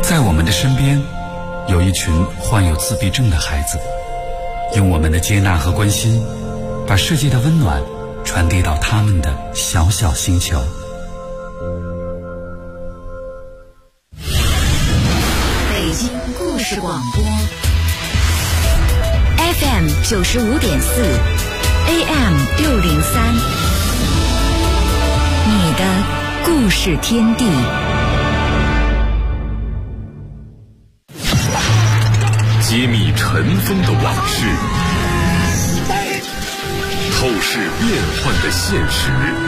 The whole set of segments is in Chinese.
在我们的身边，有一群患有自闭症的孩子，用我们的接纳和关心，把世界的温暖传递到他们的小小星球。 北京故事广播 FM 95.4 AM 603，你的故事天地。 揭秘尘封的往事，透视变幻的现实，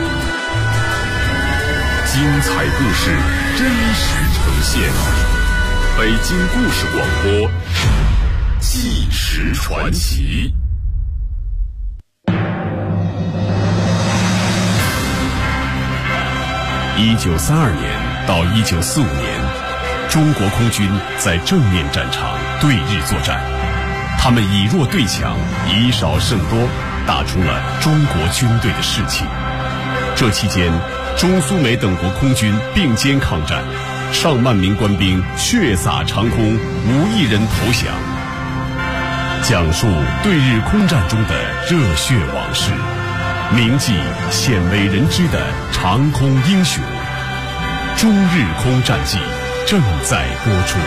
精彩故事真实呈现。北京故事广播，纪实传奇。1932年到1945年，中国空军在正面战场对日作战，他们以弱对强，以少胜多，打出了中国军队的士气。这期间，中苏美等国空军并肩抗战，上万名官兵血洒长空，无一人投降。讲述对日空战中的热血往事，铭记鲜为人知的长空英雄。中日空战记正在播出。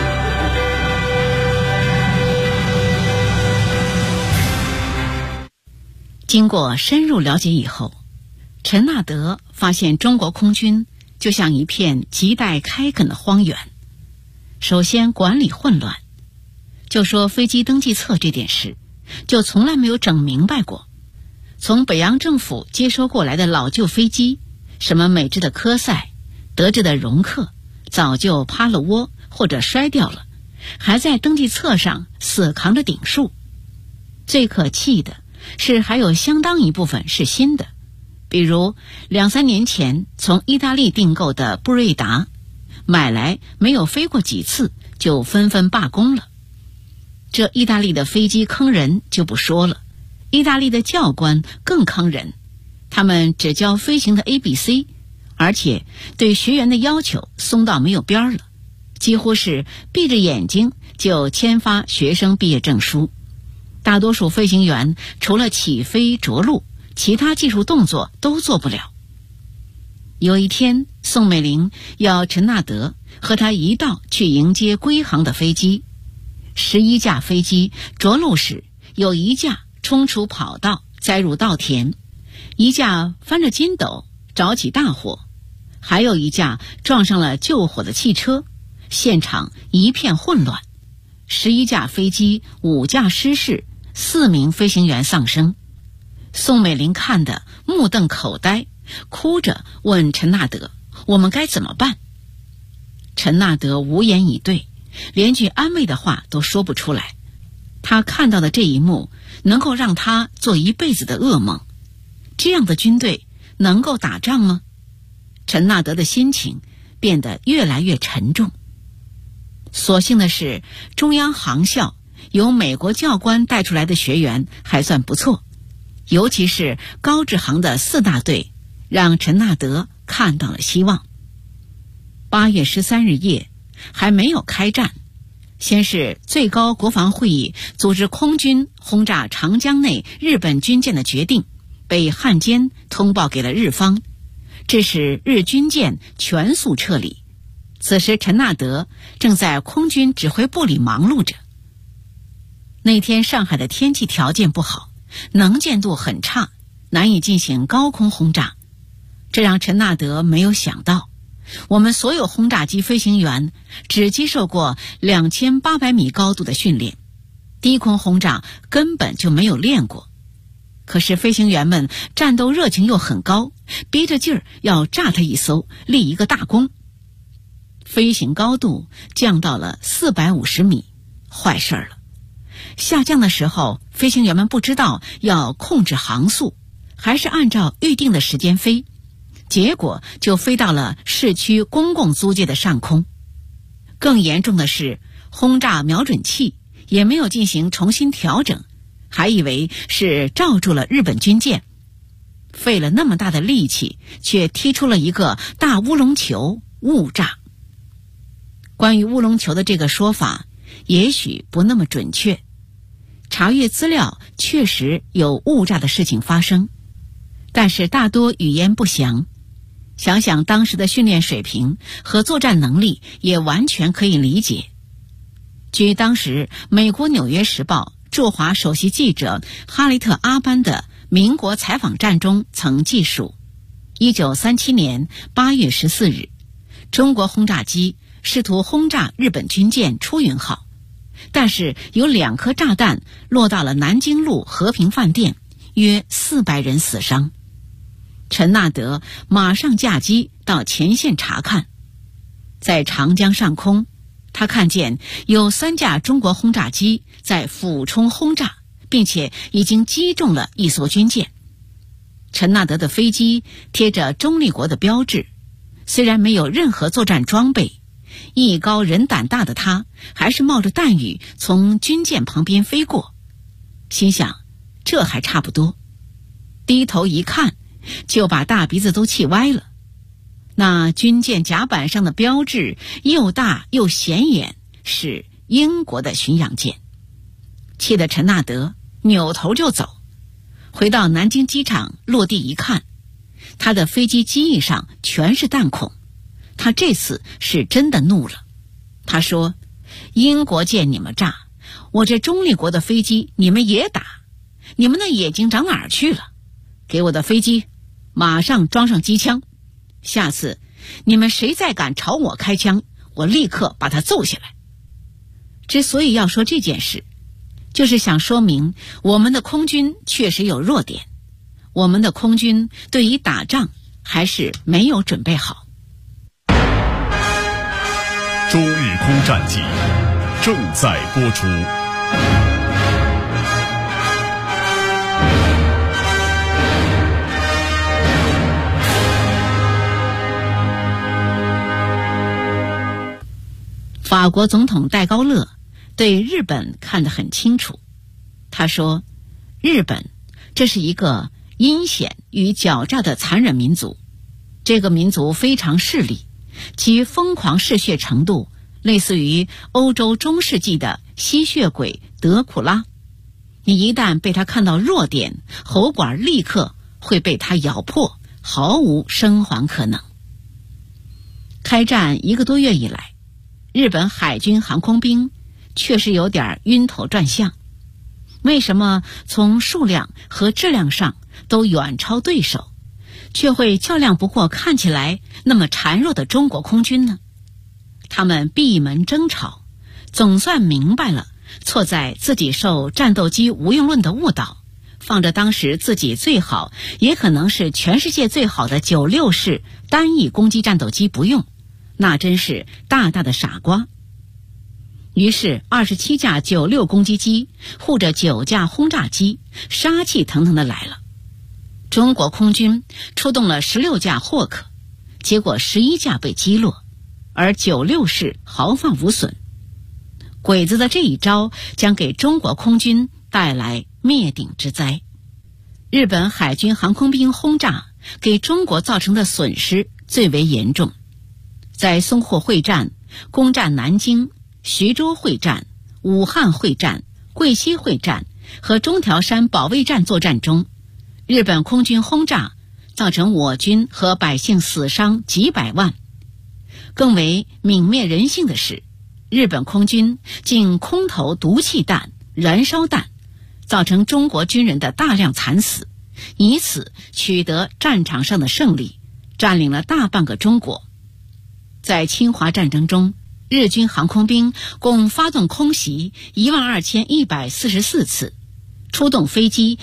经过深入了解以后，陈纳德发现中国空军就像一片亟待开垦的荒原。首先管理混乱，就说飞机登记册这点事，就从来没有整明白过。从北洋政府接收过来的老旧飞机，什么美制的科赛、德制的容克，早就趴了窝或者摔掉了，还在登记册上死扛着顶数。最可气的是还有相当一部分是新的，比如2-3年前从意大利订购的布瑞达，买来没有飞过几次就纷纷罢工了。这意大利的飞机坑人就不说了，意大利的教官更坑人，他们只教飞行的 ABC， 而且对学员的要求松到没有边了，几乎是闭着眼睛就签发学生毕业证书。大多数飞行员除了起飞着陆，其他技术动作都做不了。有一天，宋美龄要陈纳德和他一道去迎接归航的飞机。11架飞机着陆时，有一架冲出跑道栽入稻田，一架翻着筋斗着起大火，还有一架撞上了救火的汽车，现场一片混乱。11架飞机5架失事，4名飞行员丧生。宋美龄看得目瞪口呆，哭着问陈纳德：“我们该怎么办？”陈纳德无言以对，连句安慰的话都说不出来。他看到的这一幕能够让他做一辈子的噩梦。这样的军队能够打仗吗？陈纳德的心情变得越来越沉重。所幸的是，中央航校由美国教官带出来的学员还算不错，尤其是高志航的4大队，让陈纳德看到了希望。8月13日夜，还没有开战，先是最高国防会议组织空军轰炸长江内日本军舰的决定被汉奸通报给了日方，致使日军舰全速撤离。此时陈纳德正在空军指挥部里忙碌着。那天上海的天气条件不好，能见度很差，难以进行高空轰炸。这让陈纳德没有想到，我们所有轰炸机飞行员只接受过2800米高度的训练，低空轰炸根本就没有练过。可是飞行员们战斗热情又很高，憋着劲儿要炸他一艘，立一个大功。飞行高度降到了450米，坏事了。下降的时候，飞行员们不知道要控制航速，还是按照预定的时间飞，结果就飞到了市区公共租界的上空。更严重的是，轰炸瞄准器也没有进行重新调整，还以为是罩住了日本军舰，费了那么大的力气，却踢出了一个大乌龙球，误炸。 关于乌龙球的这个说法也许不那么准确。查阅资料确实有误炸的事情发生，但是大多语言不详。想想当时的训练水平和作战能力，也完全可以理解。据当时美国《纽约时报》驻华首席记者哈雷特·阿班的民国采访站中曾记述，1937年8月14日，中国轰炸机试图轰炸日本军舰出云号，但是有2颗炸弹落到了南京路和平饭店，约400人死伤。陈纳德马上驾机到前线查看，在长江上空，他看见有3架中国轰炸机在俯冲轰炸，并且已经击中了一艘军舰。陈纳德的飞机贴着中立国的标志，虽然没有任何作战装备，艺高人胆大的他还是冒着弹雨从军舰旁边飞过，心想这还差不多，低头一看就把大鼻子都气歪了。那军舰甲板上的标志又大又显眼，是英国的巡洋舰。气得陈纳德扭头就走，回到南京机场落地一看，他的飞机机翼上全是弹孔。他这次是真的怒了，他说：英国舰你们炸，我这中立国的飞机你们也打，你们的眼睛长哪儿去了？给我的飞机马上装上机枪，下次你们谁再敢朝我开枪，我立刻把他揍下来。之所以要说这件事，就是想说明我们的空军确实有弱点，我们的空军对于打仗还是没有准备好。 中日空战记正在播出。 法国总统戴高乐对日本看得很清楚，他说：日本这是一个阴险与狡诈的残忍民族，这个民族非常势利，其疯狂嗜血程度类似于欧洲中世纪的吸血鬼德库拉，你一旦被他看到弱点，喉管立刻会被他咬破，毫无生还可能。开战1个多月以来，日本海军航空兵确实有点晕头转向。为什么从数量和质量上都远超对手，却会较量不过看起来那么孱弱的中国空军呢？他们闭门争吵，总算明白了错在自己受战斗机无用论的误导，放着当时自己最好也可能是全世界最好的96式单翼攻击战斗机不用，那真是大大的傻瓜。于是27架96攻击机护着9架轰炸机，杀气腾腾的来了。中国空军出动了16架霍克，结果11架被击落，而96式毫发无损。鬼子的这一招将给中国空军带来灭顶之灾。日本海军航空兵轰炸给中国造成的损失最为严重。在淞沪会战、攻占南京、徐州会战、武汉会战、桂溪会战和中条山保卫战作战中，日本空军轰炸造成我军和百姓死伤几百万。更为泯灭人性的是，日本空军竟空投毒气弹、燃烧弹，造成中国军人的大量惨死，以此取得战场上的胜利，占领了大半个中国。在侵华战争中，日军航空兵共发动空袭12144次，出动飞机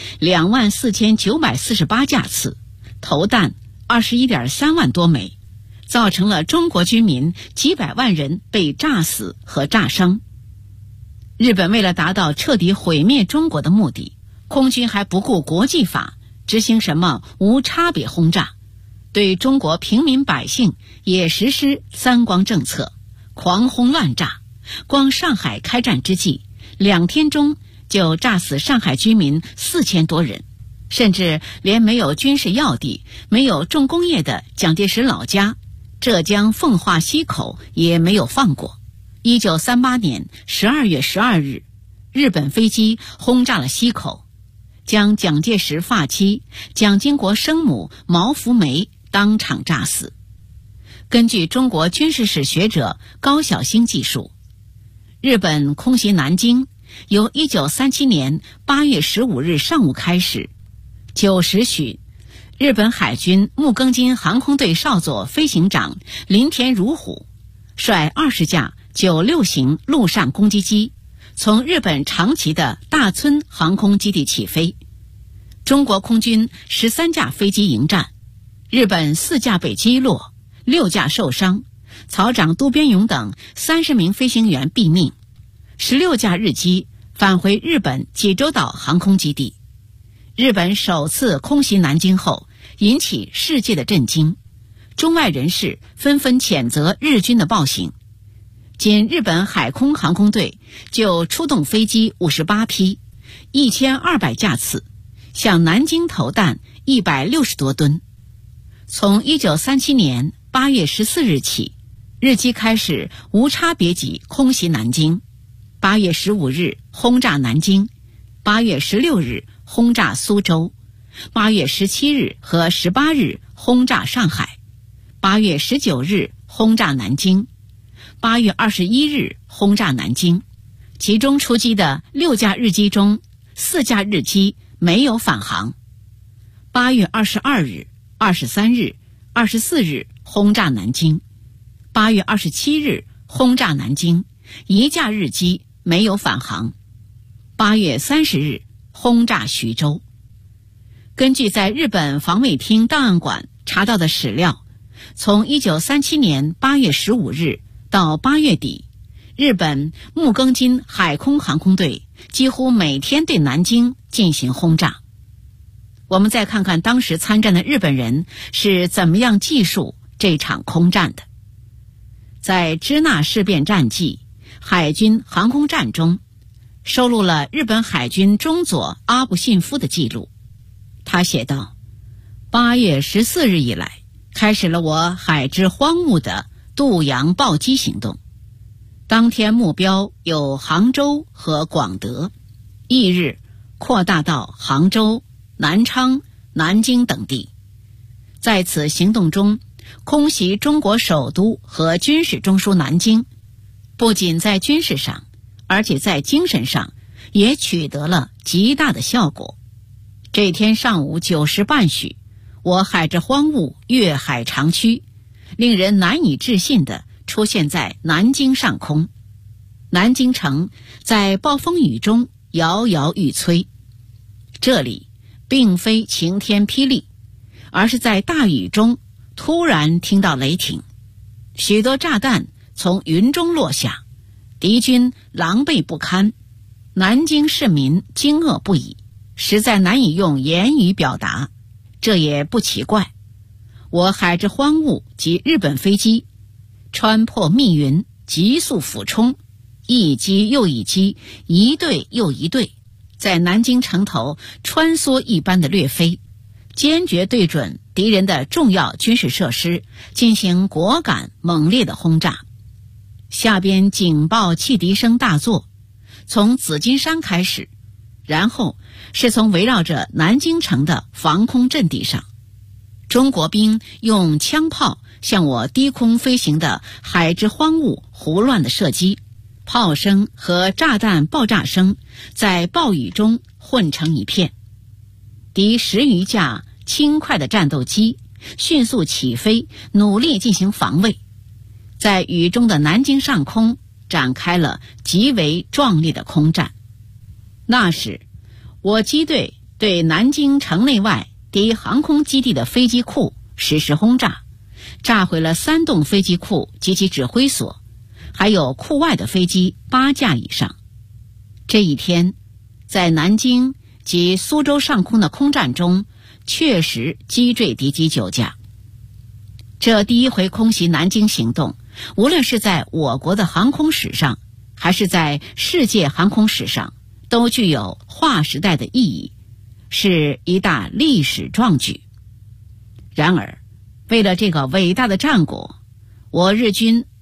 24948架次，投弹21.3万多枚，造成了中国军民几百万人被炸死和炸伤。日本为了达到彻底毁灭中国的目的，空军还不顾国际法，执行什么无差别轰炸，对中国平民百姓也实施三光政策，狂轰乱炸。光上海开战之际，2天中就炸死上海居民4000多人，甚至连没有军事要地、没有重工业的蒋介石老家浙江奉化溪口也没有放过。 1938年12月12日，日本飞机轰炸了西口，将蒋介石发妻蒋经国生母毛福梅当场炸死。根据中国军事史学者高晓星记述，日本空袭南京由1937年8月15日上午开始，9时许，日本海军木更津航空队少佐飞行长林田如虎率20架96型陆上攻击机从日本长崎的大村航空基地起飞，中国空军13架飞机迎战，日本4架被击落，6架受伤，曹长渡边勇等30名飞行员毙命，16架日机返回日本济州岛航空基地。日本首次空袭南京后引起世界的震惊，中外人士纷纷谴责日军的暴行。仅日本海空航空队就出动飞机58批，1200架次，向南京投弹160多吨。从1937年8月14日起，日机开始无差别级空袭南京。8月15日轰炸南京，8月16日轰炸苏州，8月17日和18日轰炸上海，8月19日轰炸南京，8月21日轰炸南京。其中出击的6架日机中，4架日机没有返航。8月22日、23日、24日轰炸南京，8月27日轰炸南京，1架日机没有返航。8月30日轰炸徐州。根据在日本防卫厅档案馆查到的史料，从1937年8月15日到8月底，日本木更津海空航空队几乎每天对南京进行轰炸。我们再看看当时参战的日本人是怎么样记述这场空战的。在支那事变战记海军航空战中，收录了日本海军中佐阿部信夫的记录。他写道：8月14日以来，开始了我海之荒芜的渡洋暴击行动。当天目标有杭州和广德，翌日扩大到杭州、南昌、南京等地。在此行动中，空袭中国首都和军事中枢南京，不仅在军事上，而且在精神上也取得了极大的效果。这天上午9时半许，我海之荒芜越海长驱，令人难以置信地出现在南京上空。南京城在暴风雨中摇摇欲摧。这里并非晴天霹雳，而是在大雨中突然听到雷霆，许多炸弹从云中落下，敌军狼狈不堪，南京市民惊愕不已，实在难以用言语表达。这也不奇怪，我海之荒芜及日本飞机穿破密云，急速俯冲，一击又一击，一队又一队，在南京城头穿梭一般的掠飞，坚决对准敌人的重要军事设施进行果敢猛烈的轰炸。下边警报汽笛声大作，从紫金山开始，然后是从围绕着南京城的防空阵地上，中国兵用枪炮向我低空飞行的海之荒芜胡乱的射击，炮声和炸弹爆炸声在暴雨中混成一片。敌10余架轻快的战斗机迅速起飞，努力进行防卫，在雨中的南京上空展开了极为壮烈的空战。那时我机队对南京城内外敌航空基地的飞机库实施轰炸，炸毁了3栋飞机库及其指挥所，还有库外的飞机8架以上。这一天，在南京及苏州上空的空战中，确实击坠敌机9架。这第一回空袭南京行动，无论是在我国的航空史上，还是在世界航空史上，都具有划时代的意义，是一大历史壮举。然而，为了这个伟大的战果，我日军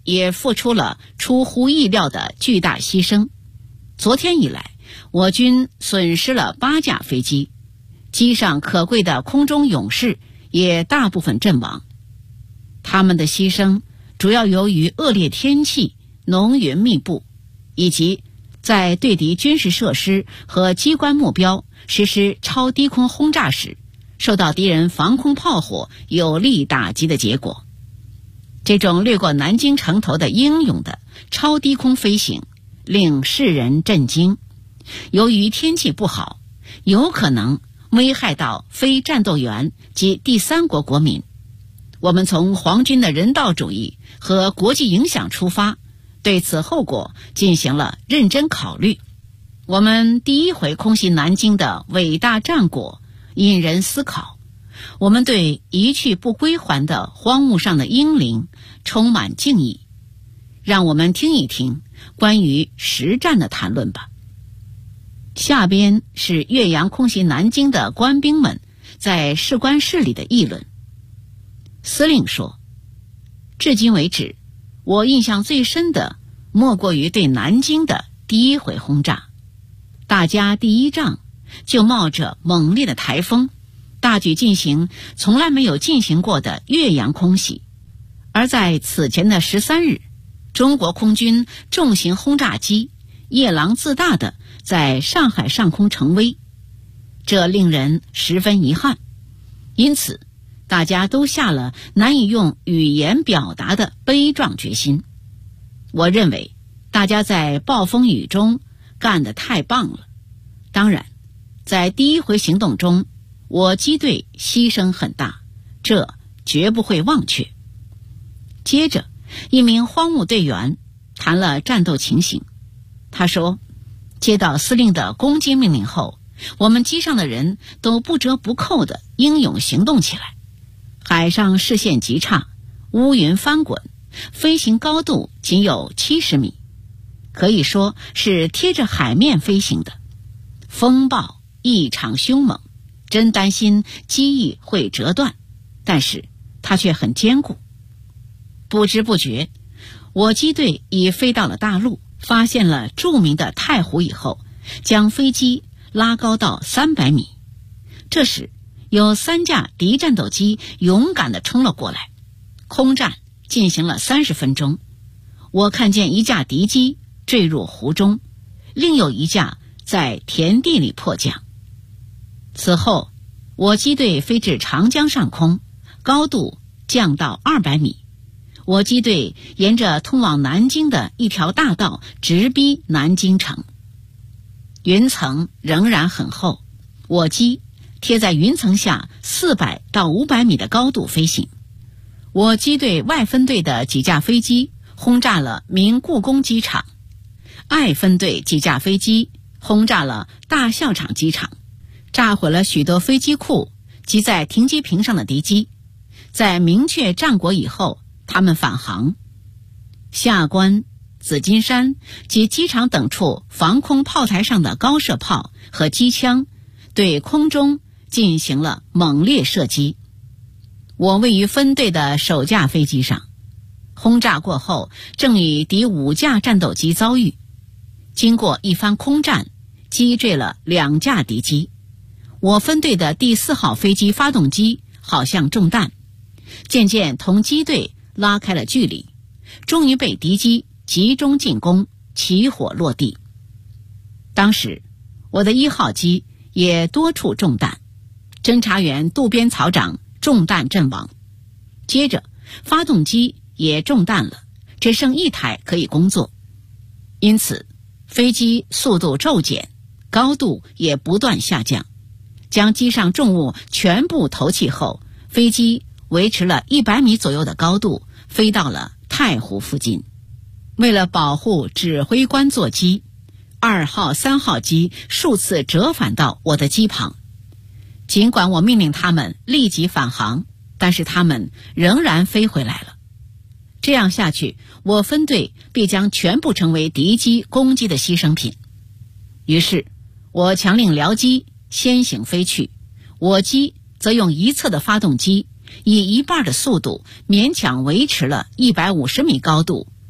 也付出了出乎意料的巨大牺牲。昨天以来，我军损失了8架飞机，机上可贵的空中勇士也大部分阵亡。他们的牺牲主要由于恶劣天气、浓云密布，以及在对敌军事设施和机关目标实施超低空轰炸时，受到敌人防空炮火有力打击的结果。这种掠过南京城头的英勇的超低空飞行令世人震惊。由于天气不好，有可能危害到非战斗员及第三国国民，我们从皇军的人道主义和国际影响出发，对此后果进行了认真考虑。我们第一回空袭南京的伟大战果引人思考，我们对一去不归还的荒芜上的英灵充满敬意。让我们听一听关于实战的谈论吧。下边是岳阳空袭南京的官兵们在士官室里的议论。司令说，至今为止，我印象最深的莫过于对南京的第一回轰炸。大家第一仗就冒着猛烈的台风，大举进行从来没有进行过的岳阳空袭。而在此前的13日，中国空军重型轰炸机夜郎自大地在上海上空成威，这令人十分遗憾。因此大家都下了难以用语言表达的悲壮决心。我认为大家在暴风雨中干得太棒了。当然，在第一回行动中，我机队牺牲很大，这绝不会忘却。接着，一名荒木队员谈了战斗情形。他说，接到司令的攻击命令后，我们机上的人都不折不扣地英勇行动起来。海上视线极差，乌云翻滚，飞行高度仅有70米，可以说是贴着海面飞行的。风暴异常凶猛，真担心机翼会折断，但是它却很坚固。不知不觉，我机队已飞到了大陆，发现了著名的太湖以后，将飞机拉高到300米。这时有3架敌战斗机勇敢地冲了过来，空战进行了30分钟。我看见一架敌机坠入湖中，另有一架在田地里迫降。此后，我机队飞至长江上空，高度降到200米。我机队沿着通往南京的一条大道直逼南京城。云层仍然很厚，我机贴在云层下400到500米的高度飞行。我机队外分队的几架飞机轰炸了明故宫机场，爱分队几架飞机轰炸了大校场机场，炸毁了许多飞机库及在停机坪上的敌机。在明确战果以后，他们返航。下关、紫金山及机场等处防空炮台上的高射炮和机枪对空中进行了猛烈射击。我位于分队的首架飞机上，轰炸过后正与敌5架战斗机遭遇。经过一番空战，击坠了2架敌机。我分队的第4号飞机发动机好像中弹，渐渐同机队拉开了距离，终于被敌机集中进攻，起火落地。当时我的1号机也多处中弹，侦察员渡边草长中弹阵亡。接着发动机也中弹了，只剩1台可以工作。因此飞机速度骤减，高度也不断下降。将机上重物全部投弃后，飞机维持了100米左右的高度，飞到了太湖附近。为了保护指挥官座机，2号、3号机数次折返到我的机旁。尽管我命令他们立即返航，但是他们仍然飞回来了。这样下去，我分队必将全部成为敌机攻击的牺牲品。于是我强令僚机先行飞去，我机则用一侧的发动机以1半的速度勉强维持了150米高度，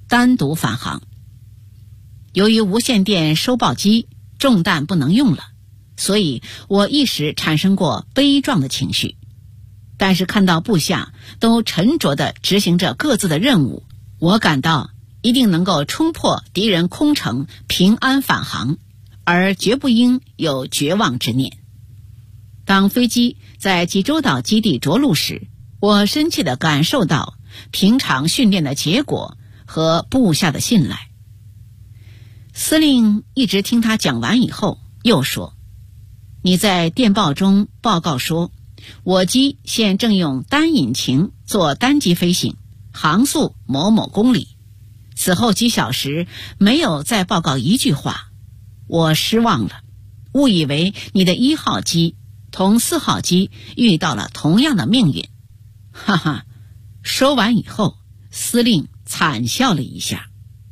单独返航。由于无线电收报机中弹不能用了，所以我一时产生过悲壮的情绪。但是看到部下都沉着地执行着各自的任务，我感到一定能够冲破敌人空城，平安返航，而绝不应有绝望之念。当飞机在济州岛基地着陆时，我深切地感受到平常训练的结果和部下的信赖。司令一直听他讲完以后，又说：“你在电报中报告说，我机现正用单引擎做单机飞行，航速某某公里。此后几小时没有再报告一句话，我失望了，误以为你的1号机同4号机遇到了同样的命运。”哈哈，说完以后，司令惨笑了一下。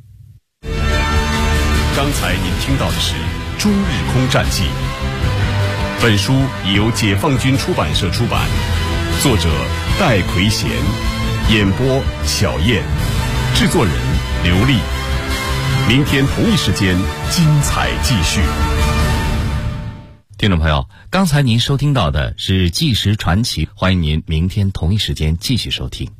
刚才您听到的是《中日空战记》，本书已由解放军出版社出版，作者戴奎贤，演播小燕，制作人刘丽。明天同一时间精彩继续。 听众朋友，刚才您收听到的是《纪实传奇》，欢迎您明天同一时间继续收听。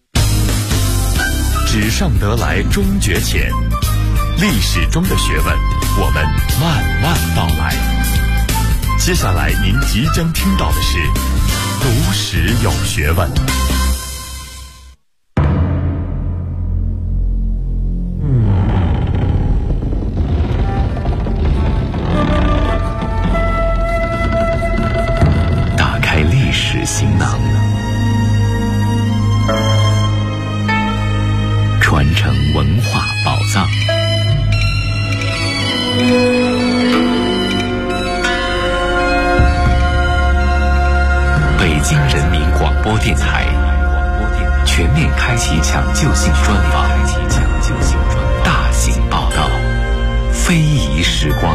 纸上得来终觉浅，历史中的学问，我们慢慢道来。接下来您即将听到的是读史有学问。打开历史行囊，传承文化宝藏。北京人民广播电台全面开启抢救性专访，大型报道，非遗时光。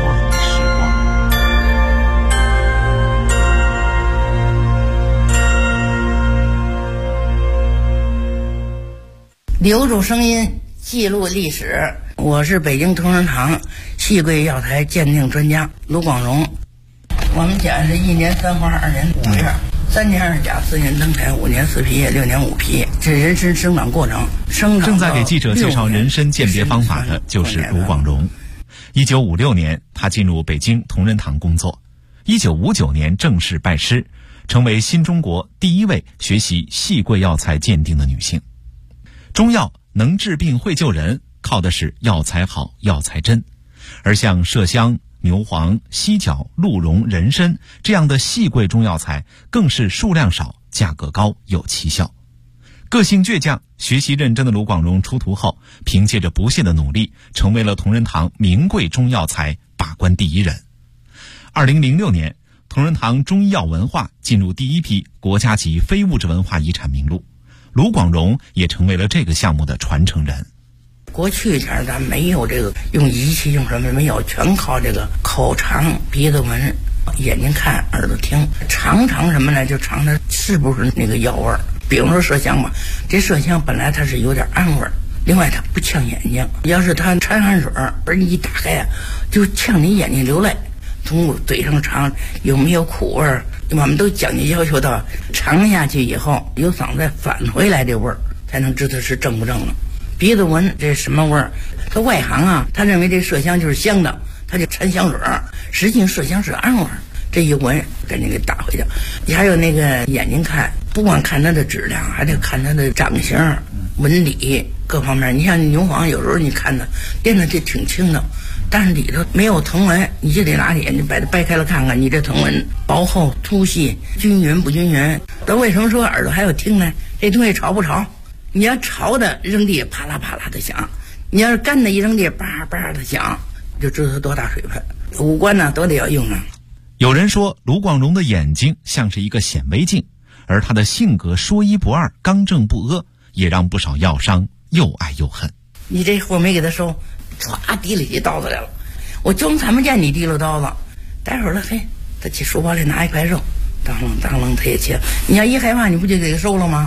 留住声音，记录历史。我是北京同仁堂细桂药材鉴定专家卢广荣。我们家是1年3花2年5月，3年2甲4年登台5年4批6年5批，这人参生长过程。 正在给记者介绍人参鉴别方法的就是卢广荣。1956年，他进入北京同仁堂工作。1959年正式拜师，成为新中国第一位学习细桂药材鉴定的女性。中药能治病会救人，靠的是药材好、药材真。而像麝香、牛黄、犀角、鹿茸、人参这样的细桂中药材，更是数量少、价格高、有奇效。个性倔强、学习认真的卢广荣出徒后，凭借着不懈的努力，成为了同仁堂名贵中药材把关第一人。2006年，同仁堂中医药文化进入第一批国家级非物质文化遗产名录，卢广荣也成为了这个项目的传承人。 过去前咱没有这个用仪器用什么没有，全靠这个口尝、鼻子闻、眼睛看、耳朵听，尝什么呢？就尝它是不是那个药味儿。比方说麝香吧，这麝香本来它是有点暗味儿，另外它不呛眼睛。要是它掺汗水，而你一打开啊，就呛你眼睛流泪。从嘴上尝有没有苦味儿，我们都讲究要求到尝下去以后，由嗓子再返回来这味儿，才能知道是正不正了。鼻子闻这什么味儿？他外行啊，他认为这麝香就是香的，他就掺香水儿，实际麝香是暗味儿。这一闻，赶紧给打回去。你还有那个眼睛看，不光看它的质量，还得看它的长相、纹理各方面。你像牛黄，有时候你看它变得这挺轻的，但是里头没有藤纹，你就得拿眼睛把它掰开了看看，你这藤纹薄厚、粗细、均匀不均匀。那为什么说耳朵还要听呢？这东西潮不潮？你要潮的扔地啪啦啪啦的响，你要是干的一扔地叭叭的响，就知道它多大水分。五官呢都得要用啊。 有人说卢广荣的眼睛像是一个显微镜，而他的性格说一不二、刚正不阿，也让不少药商又爱又恨。 你这货没给他收，唰提了起刀子来了，我总看不见你提了刀子。待会儿了，嘿，他去书包里拿一块肉，当啷当啷他也切。你要一害怕，你不就给他收了吗？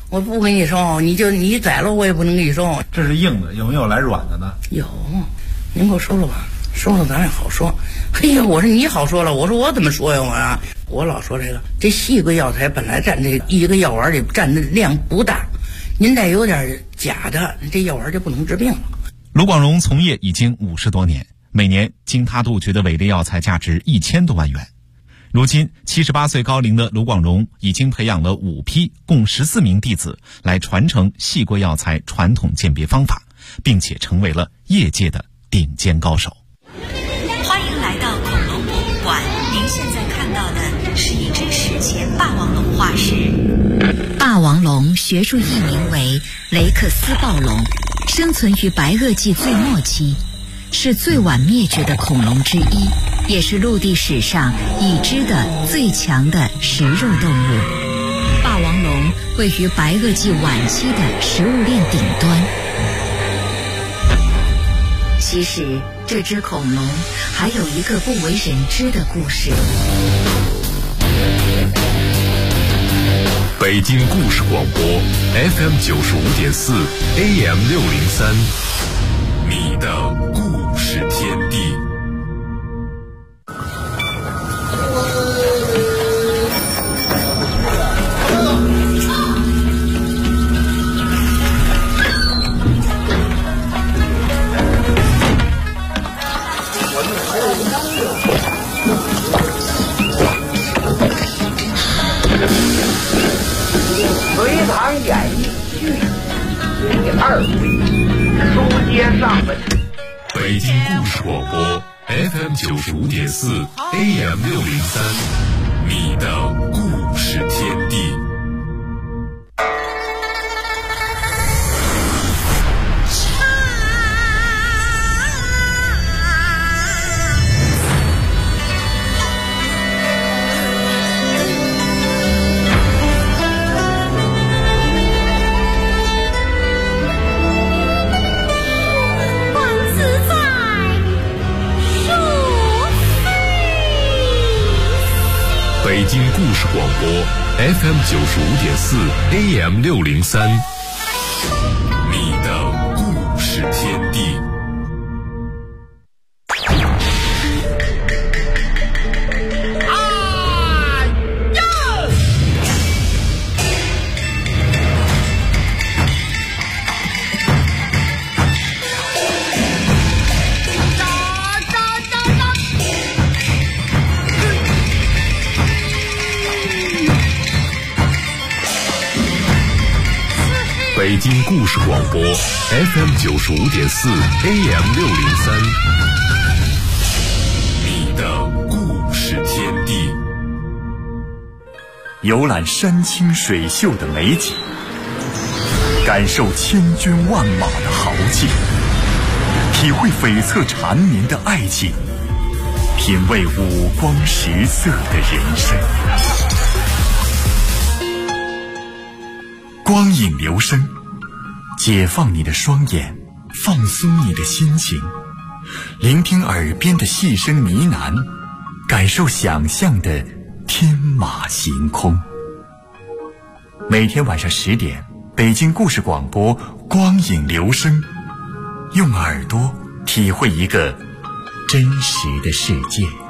我不跟你收，你宰了我也不能给你收。 这是硬的，有没有来软的呢？ 有，您给我收了吧，收了咱也好说。嘿呀，我说你好说了，我说我怎么说呀我老说这细桂药材本来占这一个药丸里占的量不大，您再有点假的，这药丸就不能治病了。 卢广荣从业已经50多年，每年经他杜绝的伪劣药材价值1000多万元。如今78岁高龄的卢广荣已经培养了5批共14名弟子来传承细桂药材传统鉴别方法，并且成为了业界的顶尖高手。 欢迎来到恐龙博物馆，您现在看到的是一只史前霸王龙化石。霸王龙学术译名为雷克斯暴龙，生存于白垩纪最末期，是最晚灭绝的恐龙之一，也是陆地史上已知的最强的食肉动物。霸王龙位于白垩纪晚期的食物链顶端。其实这只恐龙还有一个不为人知的故事。 北京故事广播 FM 95.4 AM 603，你的故事天地。 隋唐演义续第2回，书接上文。 北京故事广播 FM 95.4 AM 603，你的故事天地。北京故事广播 FM 95.4 AM 603，你的故事天地。北京故事广播 FM 95.4 AM 603，你的故事天地。 游览山清水秀的美景，感受千军万马的豪气，体会悱恻缠绵的爱情，品味五光十色的人生。光影流声，解放你的双眼，放松你的心情，聆听耳边的细声呢喃，感受想象的天马行空。每天晚上10点，北京故事广播光影流声，用耳朵体会一个真实的世界。